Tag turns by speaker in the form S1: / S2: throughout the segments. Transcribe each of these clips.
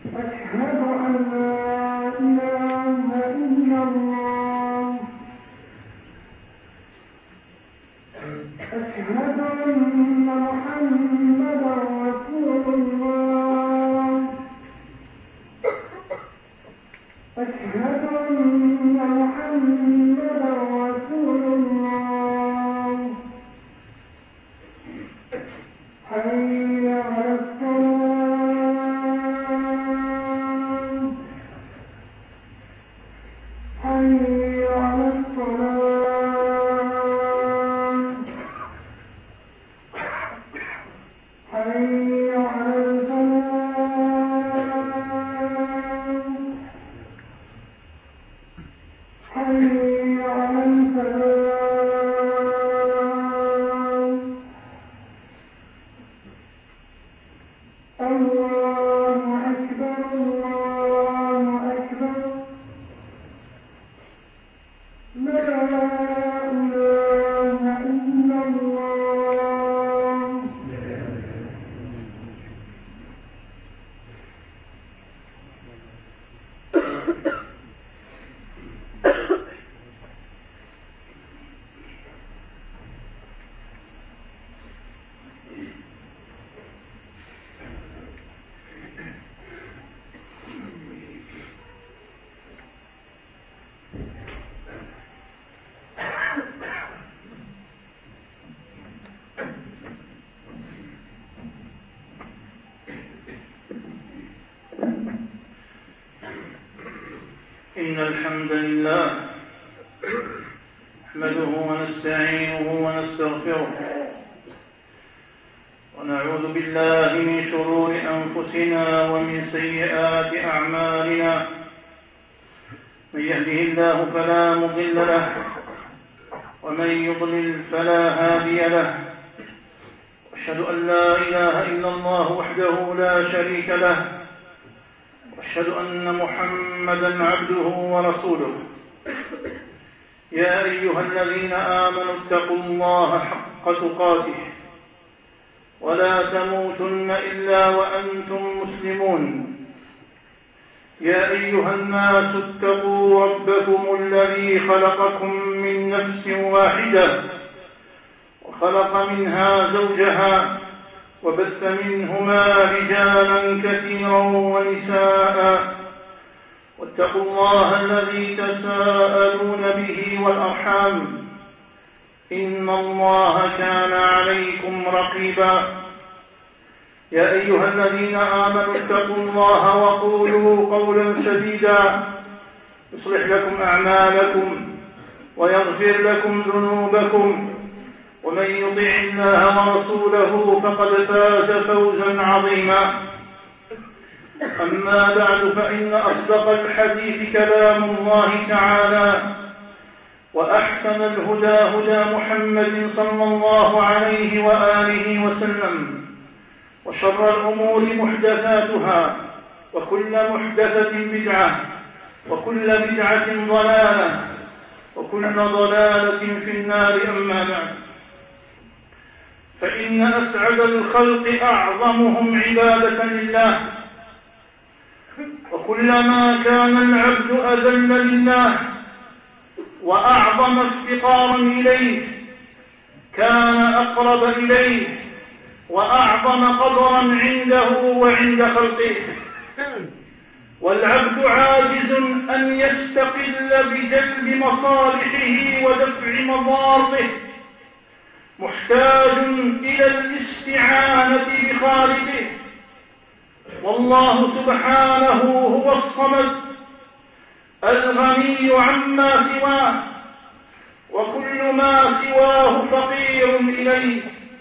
S1: إن الحمد لله نحمده ونستعينه ونستغفره ونعوذ بالله من شرور أنفسنا ومن سيئات أعمالنا. من يهده الله فلا مضل له ومن يضلل فلا هادي له. أشهد أن لا إله إلا الله وحده لا شريك له وأشهد أن محمدا عبده ورسوله. يا أيها الذين آمنوا اتقوا الله حق تقاته ولا تموتن إلا وأنتم مسلمون. يا أيها الناس اتقوا ربكم الذي خلقكم من نفس واحدة وخلق منها زوجها وبث منهما رجالا كثيرا ونساء. واتقوا الله الذي تساءلون به والأرحام إن الله كان عليكم رقيبا. يا أيها الذين آمنوا اتقوا الله وقولوا قولا سديدا يصلح لكم أعمالكم ويغفر لكم ذنوبكم ومن يطع الله ورسوله فقد فاز فوزا عظيما. أما بعد فإن أصدق الحديث كلام الله تعالى وأحسن الهدى هدى محمد صلى الله عليه وآله وسلم وشر الأمور محدثاتها وكل محدثة بدعة وكل بدعة ضلالة وكل ضلالة في النار. أما بعد فإن أسعد الخلق أعظمهم عبادة لله. وكلما كان العبد أذل لله وأعظم افتقارا إليه كان أقرب إليه وأعظم قدرا عنده وعند خلقه. والعبد عاجز أن يستقل بجلب مصالحه ودفع مضاره، محتاج إلى الاستعانة بخالقه. والله سبحانه هو الصمد الغني عما سواه، وكل ما سواه فقير إليه.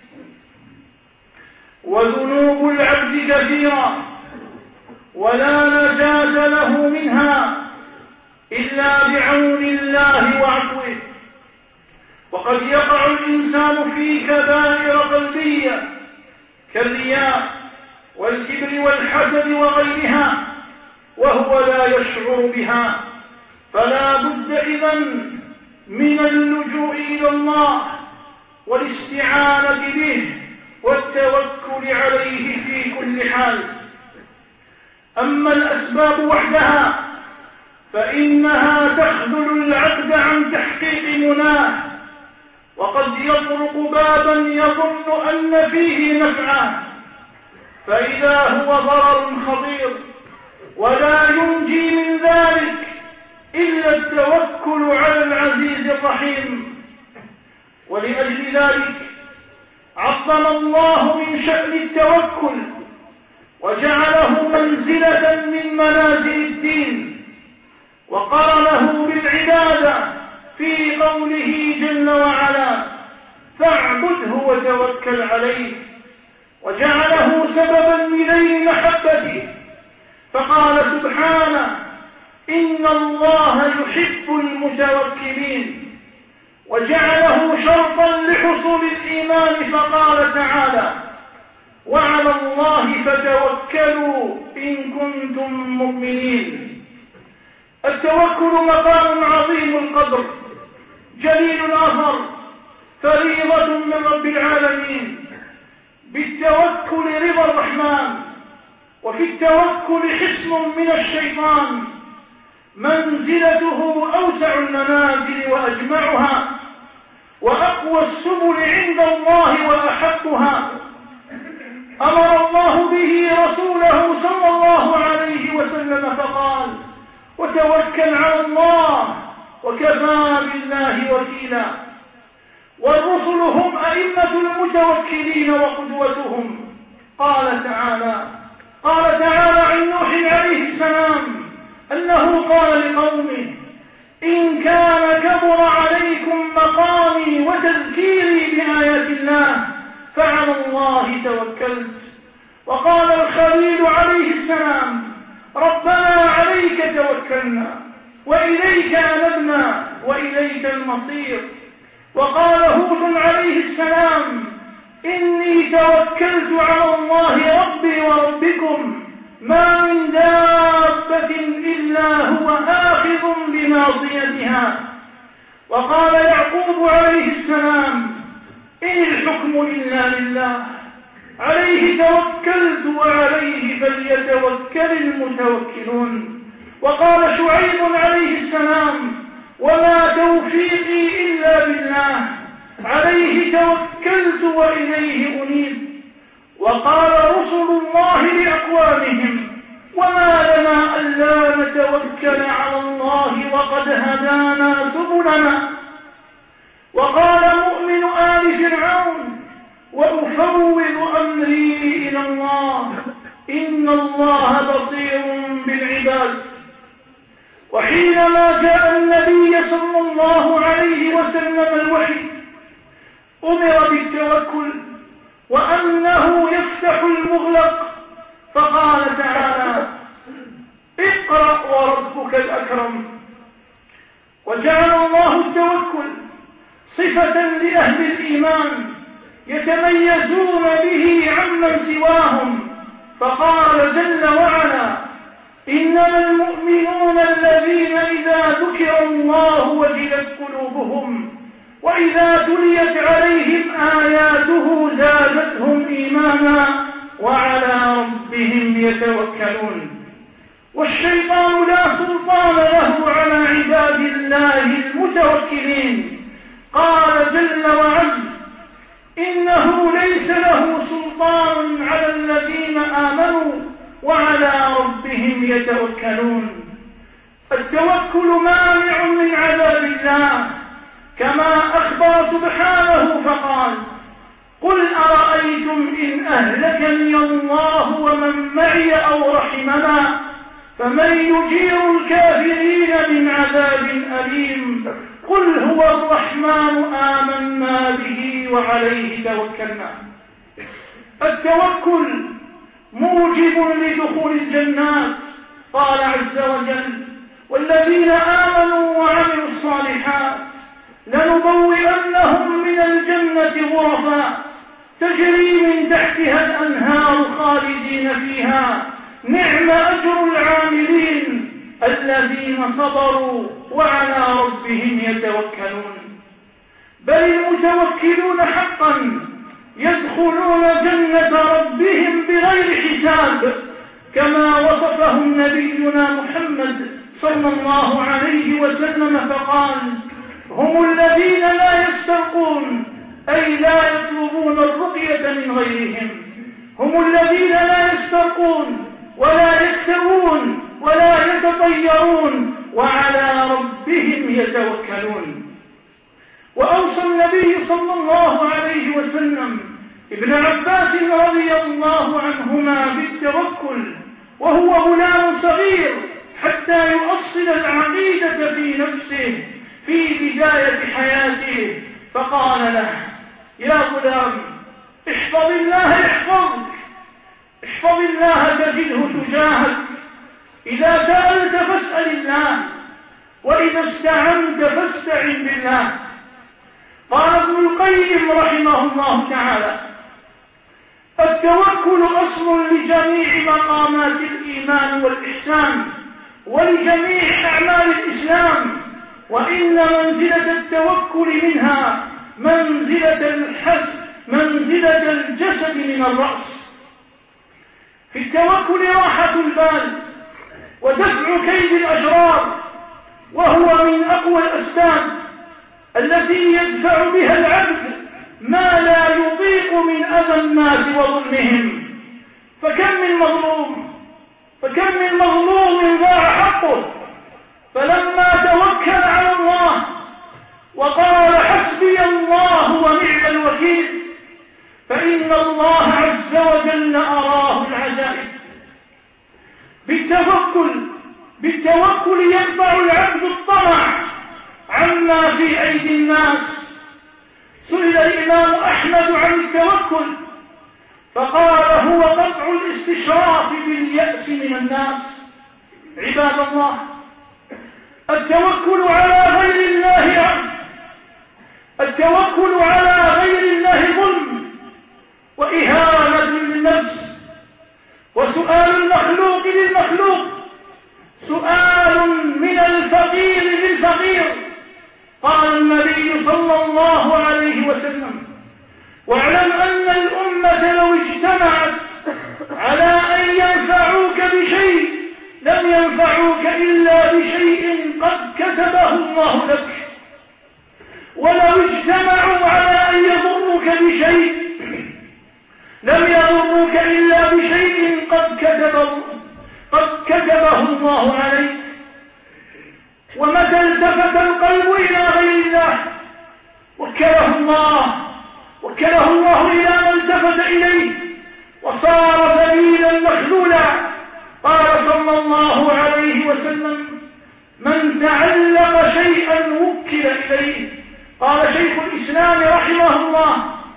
S1: وذنوب العبد كثيرة ولا نجاة له منها إلا بعون الله وعفوه. وقد يقع الإنسان في كبائر قلبية كالرياء والكبر والحسد وغيرها وهو لا يشعر بها. فلا بد إذن من اللجوء إلى الله والاستعانة به والتوكل عليه في كل حال. أما الأسباب وحدها فإنها تخذل العبد عن تحقيق مناه، وقد يطرق بابا يظن أن فيه نفعا فإذا هو ضرر خطير، ولا ينجي من ذلك إلا التوكل على العزيز الرحيم. ولأجل ذلك عظم الله من شأن التوكل وجعله منزلة من منازل الدين، وقرنه بالعبادة في قوله جل وعلا: فاعبده وتوكل عليه، وجعله سببا لنيل محبته، فقال سبحانه: إن الله يحب المتوكلين، وجعله شرطا لحصول الإيمان، فقال تعالى: وعلى الله فتوكلوا إن كنتم مؤمنين. التوكل مقام عظيم القدر جليل الأثر، فريضة من رب العالمين. بالتوكل رضا الرحمن، وفي التوكل حصن من الشيطان، منزلته أوسع المنازل وأجمعها، وأقوى السبل عند الله وأحقها. أمر الله به رسوله صلى الله عليه وسلم فقال: وتوكل على الله وكفى بالله وكيلا. والرسل هم أئمة المتوكلين وقدوتهم. قال تعالى عن نوح عليه السلام أنه قال لقومه: إن كان كبر عليكم مقامي وتذكيري بآيات الله فعلى الله توكلت. وقال الخليل عليه السلام: ربنا عليك توكلنا وإليك أنبنا وإليك المصير. وقال هود عليه السلام: إني توكلت على الله ربي وربكم ما من دابة إلا هو آخذ بناصيتها. وقال يعقوب عليه السلام: إن الحكم إلا لله عليه توكلت وعليه فليتوكل المتوكلون. وقال شعيب عليه السلام: وما توفيقي إلا بالله عليه توكلت وإليه أنيب. وقال رسل الله لأقوامهم: وما لنا ألا نتوكل على الله وقد هدانا سبلنا. وقال مؤمن آل فرعون: وأفوض أمري إلى الله إن الله بصير بالعباد. وحينما جاء النبي صلى الله عليه وسلم الوحي أمر بالتوكل وأنه يفتح المغلق، فقال تعالى: اقرأ وربك الأكرم. وجعل الله التوكل صفة لأهل الإيمان يتميزون به عمن سواهم، فقال جل وعلا: إنما المؤمنون الذين إذا ذكر الله وجلت قلوبهم وإذا تليت عليهم آياته زادتهم إيمانا وعلى ربهم يتوكلون. والشيطان لا سلطان له على عباد الله المتوكلين. قال جل وعلا: إنه ليس له سلطان على الذين آمنوا وعلى ربهم يتوكلون. التوكل مانع من عذاب الله، كما أخبر سبحانه فقال: قل أرأيتم إن أهلكني الله ومن معي أو رحمنا فمن يجير الكافرين من عذاب أليم. قل هو الرحمن آمنا به وعليه توكلنا. التوكل موجب لدخول الجنات. قال عز وجل: والذين آمنوا وعملوا الصالحات لنبوئنهم من الجنة غرفا تجري من تحتها الأنهار خالدين فيها نعم أجر العاملين الذين صبروا وعلى ربهم يتوكلون. بل المتوكلون حقا يدخلون جنة ربهم بغير حساب، كما وصفه نبينا محمد صلى الله عليه وسلم فقال: هم الذين لا يسترقون، أي لا يطلبون الرقية من غيرهم. هم الذين لا يسترقون ولا يكتوون ولا يتطيرون وعلى ربهم يتوكلون. وأوصى النبي صلى الله عليه وسلم ابن عباس رضي الله عنهما بالتوكل وهو غلام صغير حتى يؤصل العقيدة في نفسه في بداية حياته، فقال له: يا غلام، احفظ الله يحفظك، احفظ الله تجده تجاهك، إذا سألت فاسأل الله، وإذا استعنت فاستعن بالله. قال ابن القيم رحمه الله تعالى: التوكل أصل لجميع مقامات الإيمان والإحسان ولجميع أعمال الإسلام، وإن منزلة التوكل منها منزلة الجسد من الرأس. في التوكل راحة البال ودفع كيد الأشرار، وهو من أقوى الأسباب التي يدفع بها العبد ما لا يطيق من أذى الناس وظلمهم. فكم من مظلوم ضاع حقه، فلما توكل على الله وقال: حسبي الله ونعم الوكيل، فإن الله عز وجل أراه العجائب. بالتوكل ينفع العبد الطمع عما في أيدي الناس. سئل الإمام أحمد عن التوكل فقال: هو قطع الاستشراف باليأس من الناس. عباد الله، التوكل على غير الله عبد، التوكل على غير الله ظلم وإهانة للنفس، وسؤال المخلوق للمخلوق سؤال من الفقير للفقير. قال النبي صلى الله عليه وسلم: واعلم أن الأمة لو اجتمعت على أن ينفعوك بشيء لم ينفعوك إلا بشيء قد كتبه الله لك، ولو اجتمعوا على أن يضروك بشيء لم يضروك إلا بشيء قد كتبه الله عليك. ومتى التفت القلب إلى غير الله وكله الله إلى ما التفت إليه وصار ذليلا مخذولا. قال صلى الله عليه وسلم: من تعلق شيئا وكل إليه. قال شيخ الإسلام رحمه الله: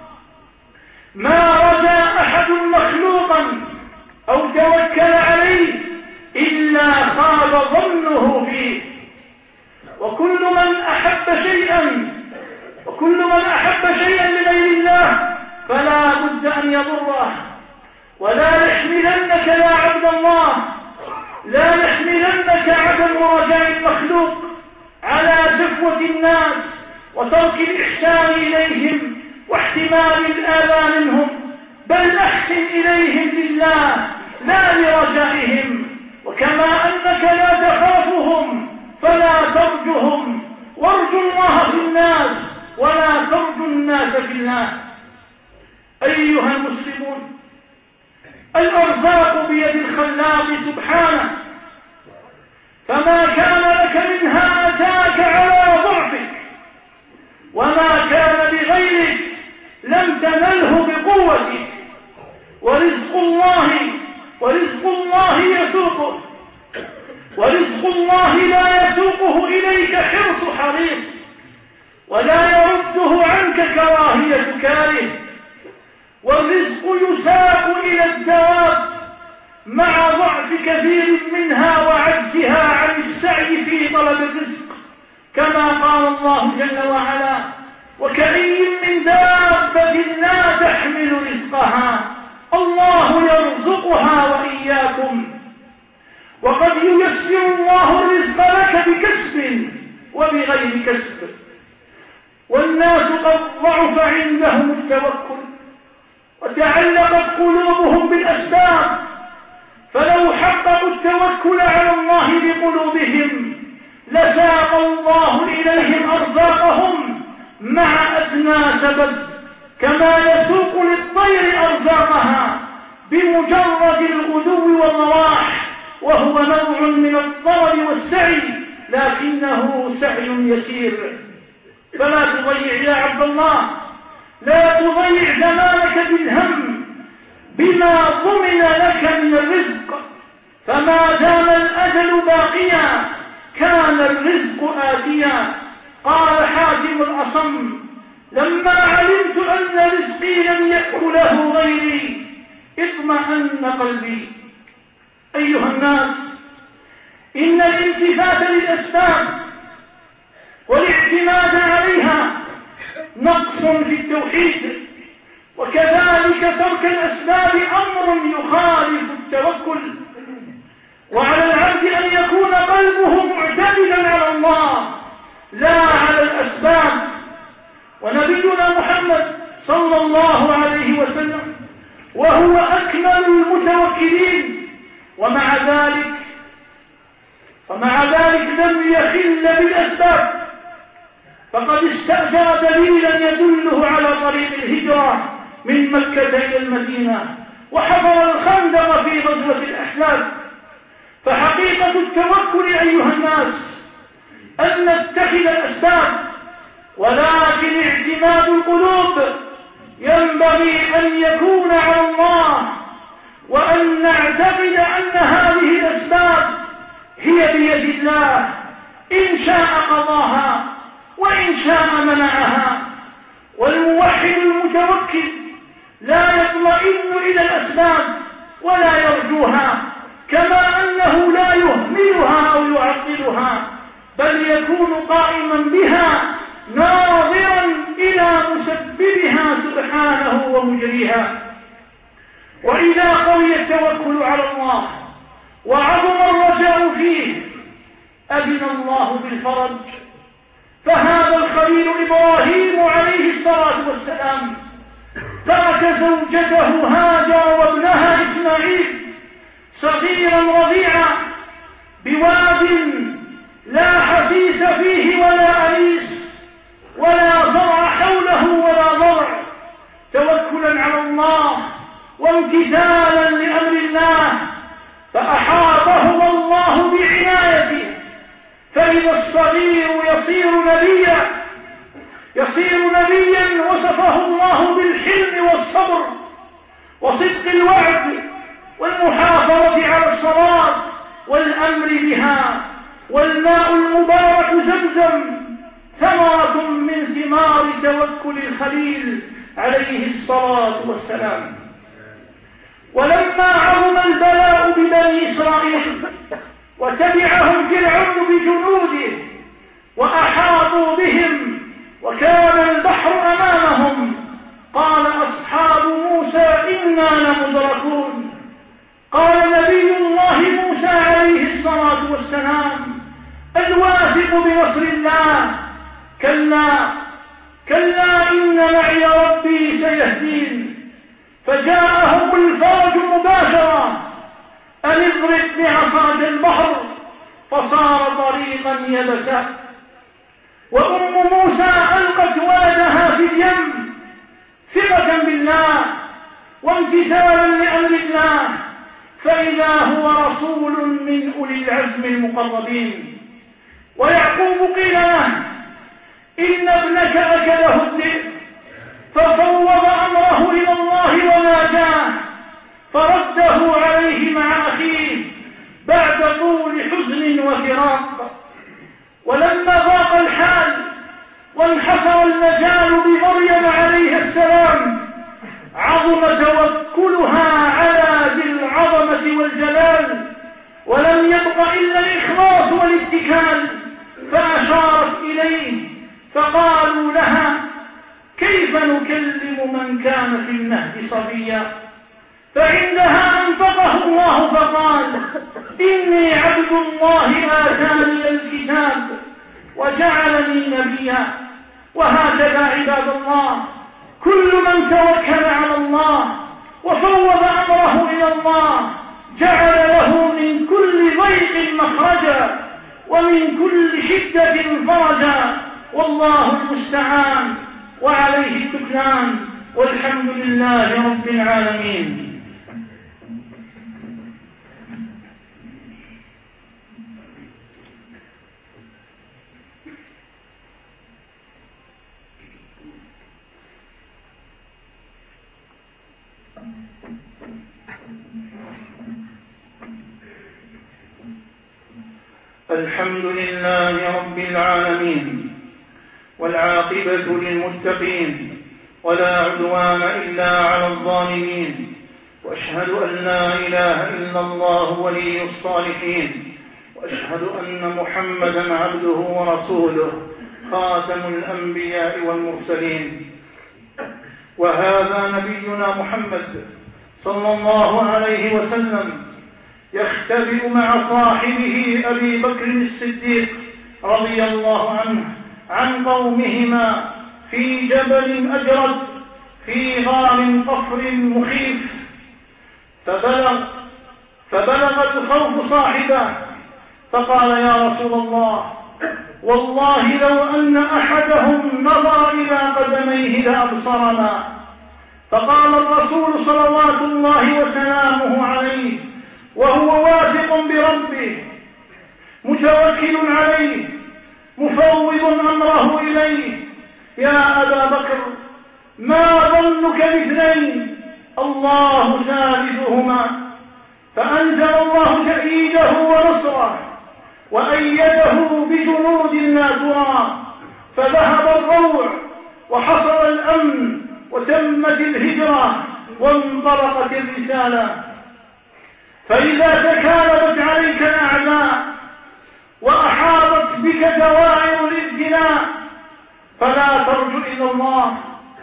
S1: ما رجا أحد مخلوقا أو توكل عليه إلا خاب ظنه فيه. وكل من أحب شيئا لغير الله فلا بد أن يضره. ولا يحملنك يا عبد الله، لا يحملنك عدم رجاء المخلوق على جفوة الناس وترك الإحسان إليهم واحتمال الآلام منهم، بل أحسن إليهم لله لا لرجائهم. وكما أنك لا تخافهم فلا ترجهم، وارجوا الله في الناس ولا ترجوا الناس في الله. أيها المسلمون، الأرزاق بيد الخلاق سبحانه، فما كان لك منها أتاك على ضعفك، وما كان لغيرك لم تنله بقوتك. ورزق الله يسوقه، ورزق الله لا يسوقه إليك حرص حريص، ولا يرده عنك كراهية كاره. والرزق يساق إلى الدواب مع ضعف كثير منها وعجزها عن السعي في طلب الرزق، كما قال الله جل وعلا: وكأي من دابة لا تحمل رزقها الله يرزقها وإياكم. وقد ييسر الله الرزق لك بكسب وبغير كسب. والناس قد ضعف عندهم التوكل وتعلقت قلوبهم بالأسباب، فلو حققوا التوكل على الله بقلوبهم لساق الله إليهم أرزاقهم مع أدنى سبب، كما يسوق للطير أرزاقها بمجرد الغدو والرواح، وهو نوع من الطلب والسعي، لكنه سعي يسير. فلا تضيع يا عبد الله، لا تضيع زمانك بالهم بما ضمن لك من الرزق، فما دام الأجل باقيا كان الرزق آتيا. قال حاتم الأصم: لما علمت أن رزقي لن يأكله غيري اطمأن قلبي. أيها الناس، إن الالتفات للأسباب والاعتماد عليها نقص في التوحيد، وكذلك ترك الأسباب أمر يخالف التوكل. وعلى العبد أن يكون قلبه معتمدا على الله لا على الأسباب. ونبينا محمد صلى الله عليه وسلم وهو أكمل المتوكلين، ومع ذلك لم يخل بالأسباب، فقد استأجر دليلا يدله على طريق الهجرة من مكة إلى المدينة، وحفر الخندق في غزوة الأحزاب. فحقيقة التوكل أيها الناس أن نتخذ الأسباب، ولكن اعتماد القلوب ينبغي أن يكون على الله، وأن نعتقد أن هذه الأسباب هي بيد الله، إن شاء قضاها وإن شاء منعها. والموحد المتوكل لا يطمئن إلى الأسباب ولا يرجوها، كما أنه لا يهملها أو يعطلها، بل يكون قائما بها ناظرا إلى مسببها سبحانه ومجريها. وإذا قوي التوكل على الله وعظم الرجاء فيه أذن الله بالفرج. فهذا الخليل إبراهيم عليه الصلاة والسلام ترك زوجته هاجر وابنها إسماعيل صغيرا رضيعا بواد لا حسيس فيه ولا أنيس ولا زرع حوله ولا ضرع، توكلا على الله وامتثالا لأمر الله، فأحاطهما الله بعنايته. فإذا الصغير يصير نبيا وصفه الله بالحلم والصبر وصدق الوعد والمحافظة على الصلاة والأمر بها. والماء المبارك زمزم ثمرة من ثمار توكل الخليل عليه الصلاة والسلام. ولما عظم البلاء ببني إسرائيل وتبعهم فرعون بجنوده وأحاطوا بهم وكان البحر أمامهم، قال أصحاب موسى إنا لمدركون. قال نبي الله موسى عليه الصلاة والسلام الواثق بنصر الله: كلا إن معي ربي سيهدين. فجاءهم الفرج مباشرة: أن اضرب بعصاك البحر فصار طريقا يبسا. وأم موسى ألقت ولدها في اليم ثقة بالله وامتثالا لأمر الله، فإذا هو رسول من أولي العزم المقربين. ويعقوب قيل له: إن ابنك أكله الذئب، ففوض أمره إلى الله وناجاه فرده عليه مع أخيه بعد طول حزن وفراق. ولما ضاق الحال وانحصر المجال بمريم عليه السلام عظم توكلها على ذي العظمة والجلال، ولم يبق إلا الإخلاص والاتكال، فأشارت إليه فقالوا لها: كيف نكلم من كان في المهد صبيا؟ فعندها أنطقه الله فقال: إني عبد الله آتاني الكتاب وجعلني نبيا. وهكذا عباد الله كل من توكل على الله وفوض أمره إلى الله جعل له من كل ضيق مخرجا ومن كل شدة فرجا، والله المستعان وعليه التكلان، والحمد لله رب العالمين. الحمد لله رب العالمين، والعاقبة للمتقين، ولا عدوان إلا على الظالمين، وأشهد أن لا إله إلا الله ولي الصالحين، وأشهد أن محمدا عبده ورسوله خاتم الأنبياء والمرسلين. وهذا نبينا محمد صلى الله عليه وسلم يختبئ مع صاحبه أبي بكر الصديق رضي الله عنه عن قومهما في جبل أجرد في غار قفر مخيف، فبلغ الخوف صاحبه فقال: يا رسول الله، والله لو أن أحدهم نظر إلى قدميه لأبصرنا. فقال الرسول صلوات الله وسلامه عليه وهو واثق بربه متوكل عليه مفوض أمره إليه: يا أبا بكر، ما ظنك باثنين؟ الله ثالثهما. فأنزل الله تأييده ونصره وأيده بجنود لا ترى، فذهب الروع وحصل الأمن وتمت الهجرة وانطلقت الرسالة. فإذا تكالبت عليك الأعداء وأحاطت بك دوائر الابتلاء فلا ترجو إلى الله،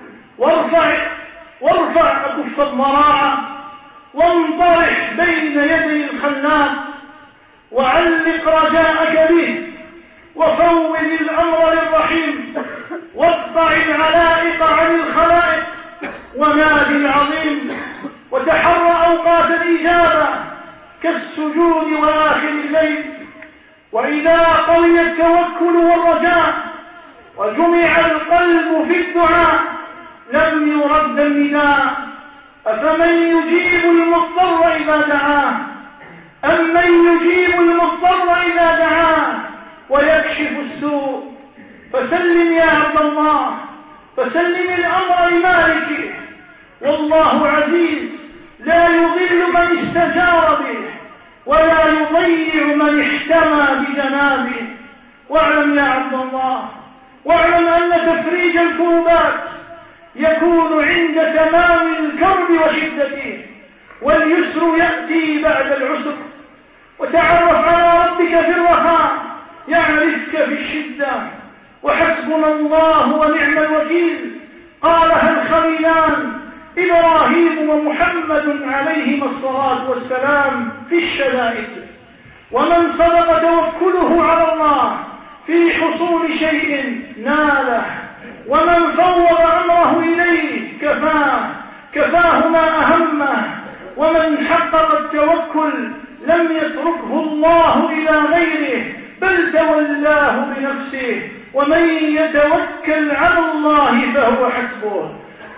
S1: وارفع أكف الضراعة وانطرح بين يدي الخلاق، وعلق رجاءك به، وفوض الأمر للرحيم، واقطع العلائق عن الخلائق، ونادي العظيم، وتحرى أوقات الإجابة كالسجود وآخر الليل. وإذا قوي التوكل والرجاء وجمع القلب في الدعاء لم يرد النداء. أفمن يجيب المضطر إذا دعاه، أمن يجيب المضطر إذا دعاه ويكشف السوء. فسلم يا عبد الله، فسلم الأمر لمالكه، والله عزيز لا يضل من استجار به ولا يضيع من احتمى بجنابه. واعلم يا عبد الله، واعلم أن تفريج الكربات يكون عند تمام الكرب وشدته، واليسر يأتي بعد العسر. وتعرف على ربك في الرخاء يعرفك في الشدة، وحسبنا الله ونعم الوكيل قالها الخليلان إبراهيم ومحمد عليهما الصلاة والسلام في الشدائد. ومن صدق توكله على الله في حصول شيء ناله، ومن فوض أمره إليه كفاه ما أهمه، ومن حقق التوكل لم يتركه الله إلى غيره بل تولاه بنفسه. ومن يتوكل على الله فهو حسبه.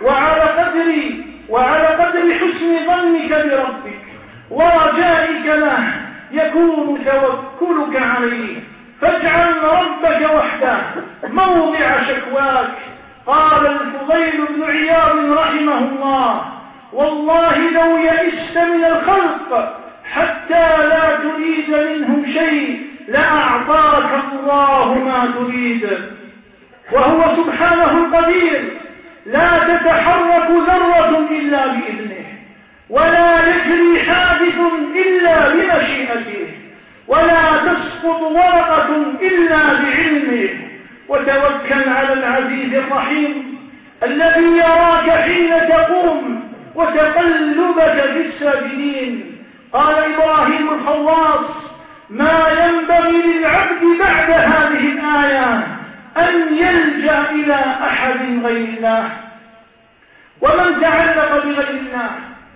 S1: وعلى قدر حسن ظنك بربك ورجائك له يكون توكلك عليه. فاجعل ربك وحده موضع شكواك. قال الفضيل بن عياض رحمه الله: والله لو يئست من الخلق حتى لا تريد منهم شيء لأعطاك الله ما تريد. وهو سبحانه القدير لا تتحرك ذرة إلا بإذنه، ولا يجري حادث إلا بمشيئته، ولا تسقط ورقة إلا بعلمه. وتوكل على العزيز الرحيم الذي يراك حين تقوم وتقلبك في الساجدين. قال إبراهيم الخواص: ما ينبغي للعبد بعد هذه الآية أن يلجأ إلى أحد غير الله. ومن تعلق بغير الله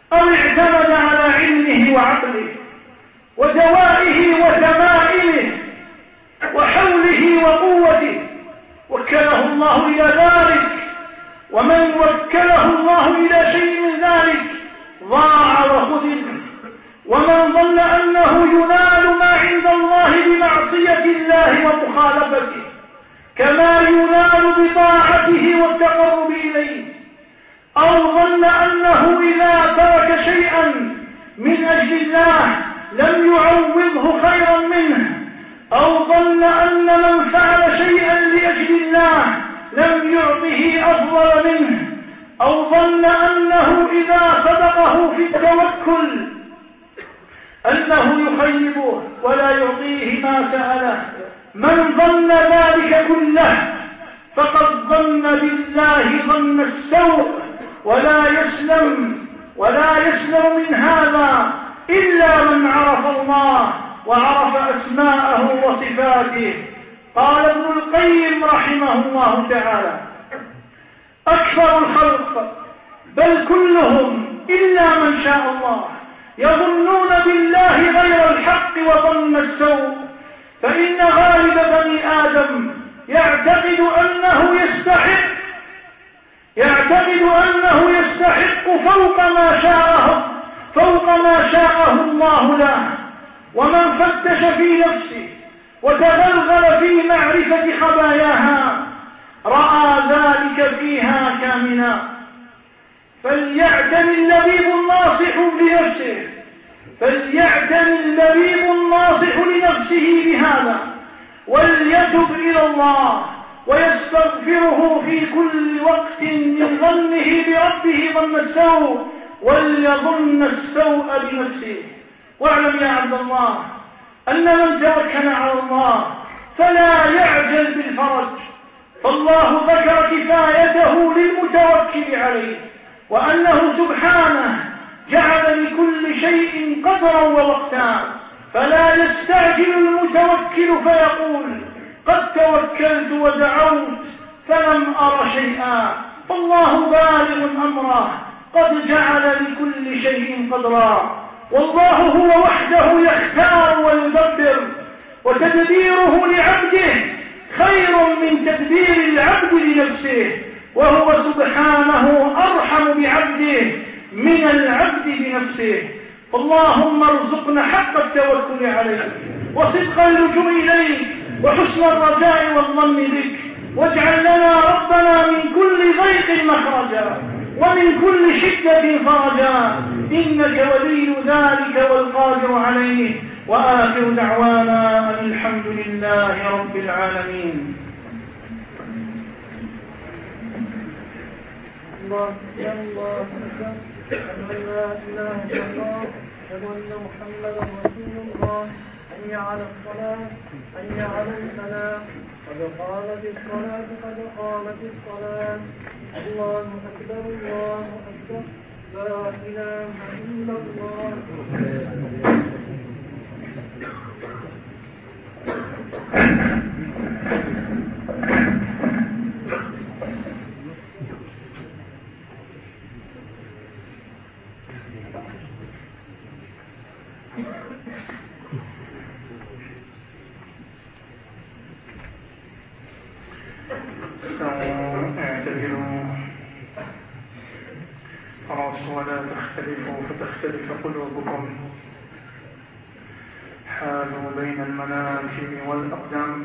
S1: أو اعتمد على علمه وعقله ودوائه وتمائمه وحوله وقوته، وكله الله إلى ذلك. ومن وكله الله إلى شيء من ذلك ضاع وخذل. ومن ظن أنه ينال ما عند الله بمعصية الله ومخالفته كما ينال بطاعته والتقرب إليه، أو ظن أنه إذا ترك شيئا من أجل الله لم يعوضه خيرا منه، أو ظن أن من فعل شيئا لأجل الله لم يعطه أفضل منه، أو ظن أنه إذا صدقه في التوكل أنه يخيبه ولا يعطيه ما سأله. من ظن ذلك كله فقد ظن بالله ظن السوء، ولا يسلم من هذا إلا من عرف الله وعرف أسماءه وصفاته. قال ابن القيم رحمه الله تعالى: أكثر الخلق بل كلهم إلا من شاء الله يظنون بالله غير الحق وظن السوء، فإن غالب بني آدم يعتقد أنه يستحق فوق ما شاءه الله له. ومن فتش في نفسه وتغلغل في معرفة خباياها رأى ذلك فيها كامنا. فليعتني اللبيب الناصح لنفسه بهذا، وليتب إلى الله ويستغفره في كل وقت من ظنه بربه ظن السوء، وليظن السوء بنفسه. واعلم يا عبد الله أن من توكل على الله فلا يعجل بالفرج، فالله ذكر كفايته للمتوكل عليه، وأنه سبحانه جعل لكل شيء قدرا ووقتا، فلا يستعجل المتوكل فيقول قد توكلت ودعوت فلم أر شيئا، فالله بالغ أمره قد جعل لكل شيء قدرا. والله هو وحده يختار ويدبر، وتدبيره لعبده خير من تدبير العبد لنفسه، وهو سبحانه أرحم بعبده من العبد بنفسه. اللهم ارزقنا حق التوكل عليك وصدق اللجوء إليك وحسن الرجاء والظن بك، واجعل لنا ربنا من كل ضيق مخرجا ومن كل شدة فرجا، إنك ولي ذلك والقادر عليه. وآخر دعوانا أن الحمد لله رب العالمين.
S2: الله يا الله أكبر، أشهد أن لا إله إلا الله، أشهد أن محمدا رسول الله. حي على الصلاة، حي على الفلاح، قد قامت الصلاة، قد قامت الصلاة. الله أكبر، الله أكبر، لا إله إلا الله.
S1: ولا تختلفوا فتختلف قلوبكم، حالوا بين المناكب والأقدام،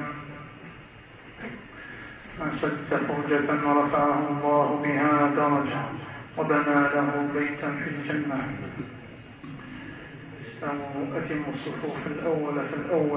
S1: من سد فرجة رفعه الله بها درجة وبنى له بيتا في الجنة. استووا أتموا الصفوف الأول فالأول.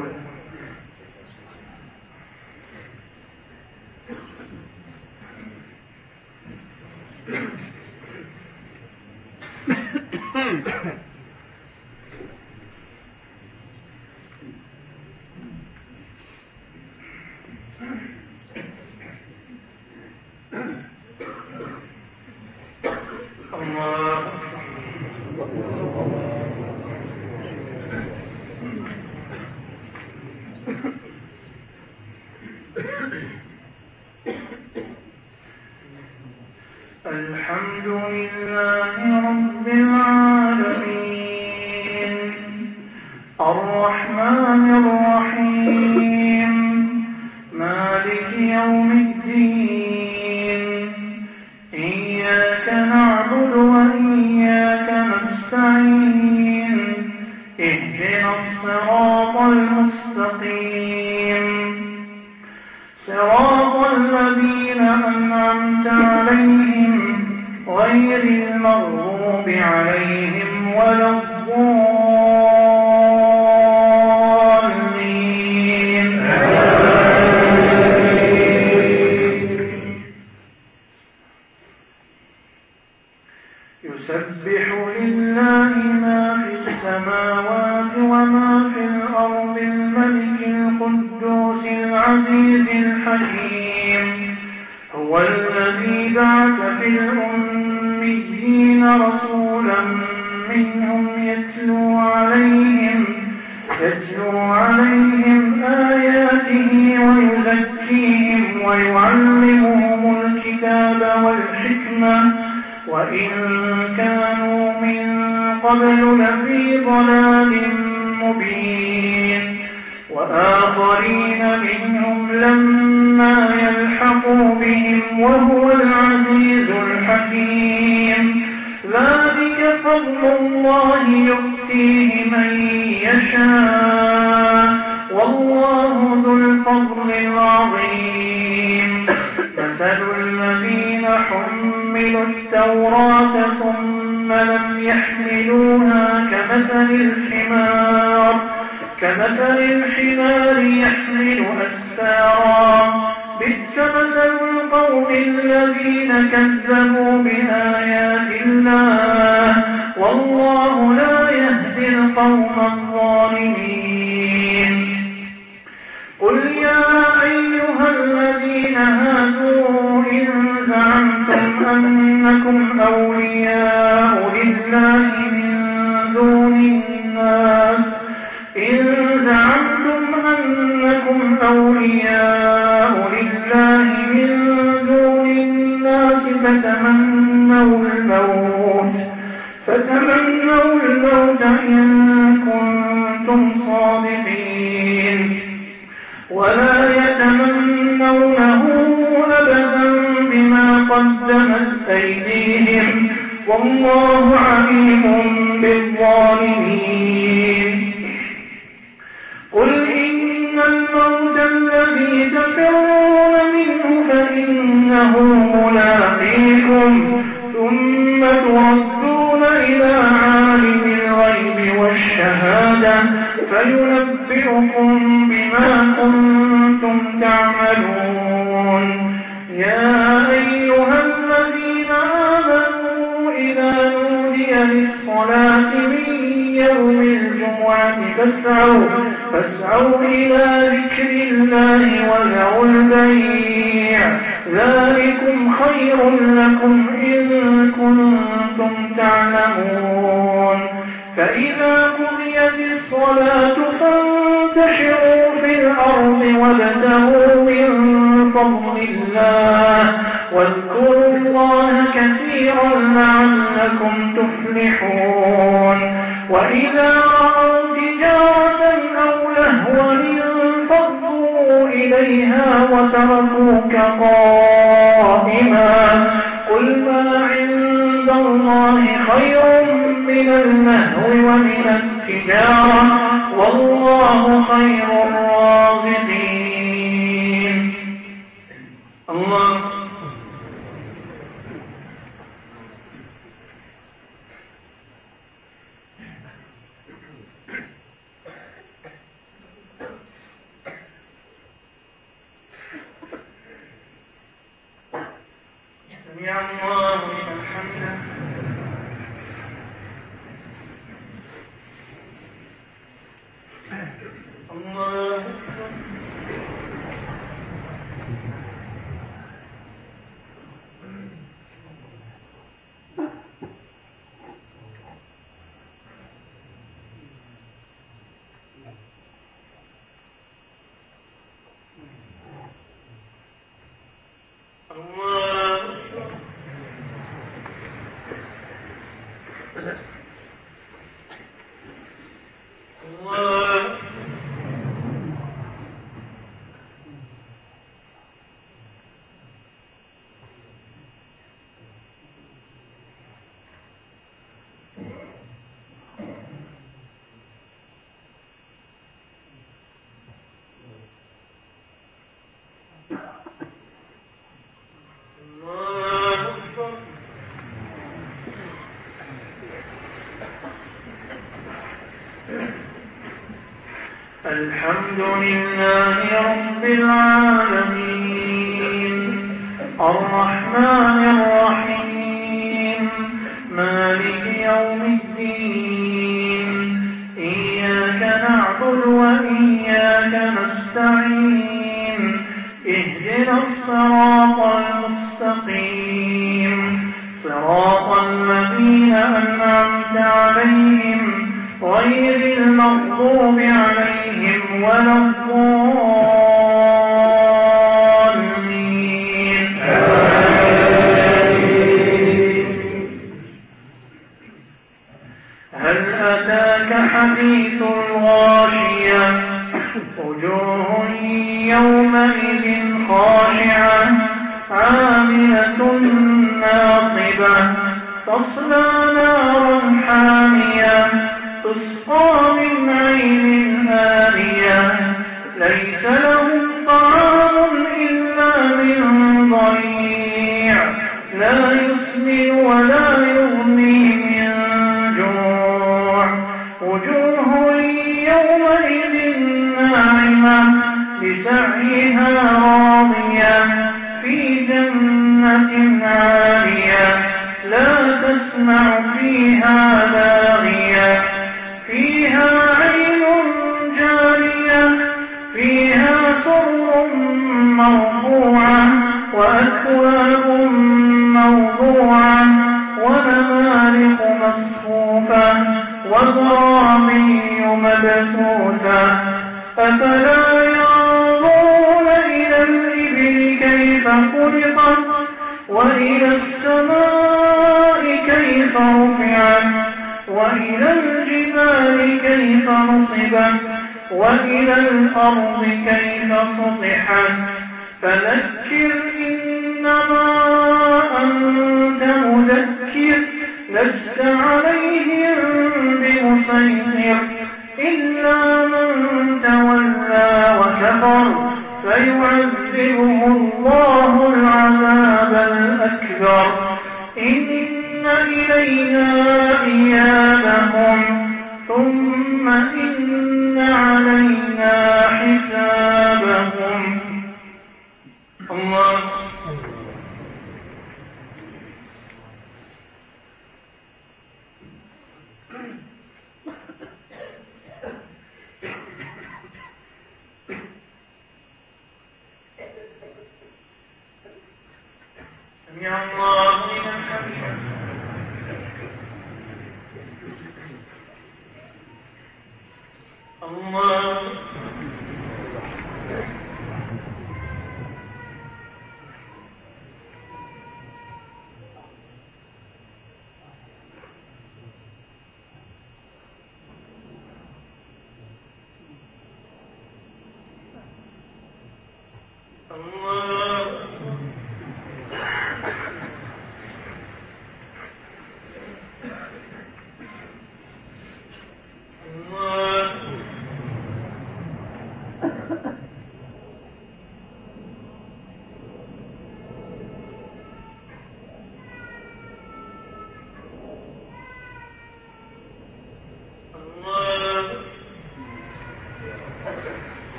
S1: الحمد لله رب العالمين. الرحمن الرحيم مالك يوم الدين إياك نعبد وإياك نستعين اهدنا الصراط المستقيم صراط الذين أنعمت عليهم غير المغضوب عليهم ولا الضالين يسبح لله ما في السماوات وما في الأرض الملك القدوس العزيز الحكيم هو الذي بعث في الأميين رسولا منهم يتلو عليهم آياته ويزكيهم ويعلمهم الكتاب والحكمة وإن كانوا من قبل لفي ضلال مبين وآخرين منهم لما يلحقوا بهم وهو العزيز الحكيم ذلك فضل الله يؤتيه من يشاء والله ذو الفضل العظيم مثل الذين حملوا التوراة ثم لم يحملوها كمثل الحمار يحمل أسفارا بئس مثل القوم الذين كذبوا بآيات الله والله لا يهدي القوم الظالمين قل يا أيها الذين هادوا إن زعمتم أنكم أولياء لله من دون الناس فتمنوا الموت إن كنتم صادقين ولا يتمنونه أبدا بما قدمت أيديهم والله عليم بالظالمين قل إن الموت الذي تفرون منه فإنه ملاقيكم ثم تردون إلى عالم الغيب والشهادة فينبئكم بما كنتم تعملون يا أيها الذين آمنوا إذا نودي للصلاة من يوم الجمعة فاسعوا إلى ذكر الله وذروا البيع ذلكم خير لكم إن كنتم تعلمون فإذا قضيت الصلاة فانتشروا في الأرض وابتغوا من فضل الله واذكروا الله كثيرا لعلكم تفلحون وإذا رأوا تجارة أو لهوا انفضوا إليها وتركوك قائما قل ما عند الله خير من اللهو ومن التجارة والله خير الرازقين الله سمع الله لمن حمده الله الله الحمد لله رب العالمين الرحمن الرحيم مالك يوم الدين إياك نعبد وإياك نستعين اهدنا الصراط المستقيم صراط الذين أنعمت عليهم غير المغضوب عليهم ولا الضالين هل أتاك حديث الغاشية وجوه يومئذ خاشعة عاملة ناصبة تصلى نارا حامية تسقى من عين آنية ليس لهم طعام إلا من ضريع لا يسمن ولا يغني من جوع وجوه يومئذ ناعمة لسعيها راضية في جنة عالية لا تسمع فيها لاغية فيها عين جارية فيها سرر مرفوعة وأكواب موضوعة ونمارق مصفوفة وزرابي مبثوثة أفلا ينظرون إلى الإبل كيف خلقت وإلى السماء كيف رفعت وإلى الجبال كيف نصبت وإلى الأرض كيف سطحت فذكر إنما أنت مذكر لست عليهم بمسيطر إلا من تولى وكفر فيعذبه الله العذاب الأكبر إن إلينا إيابهم ثم إن علينا حسابهم الله سمع الله لمن حمده الله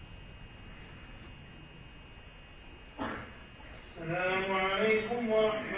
S1: السلام عليكم ورحمة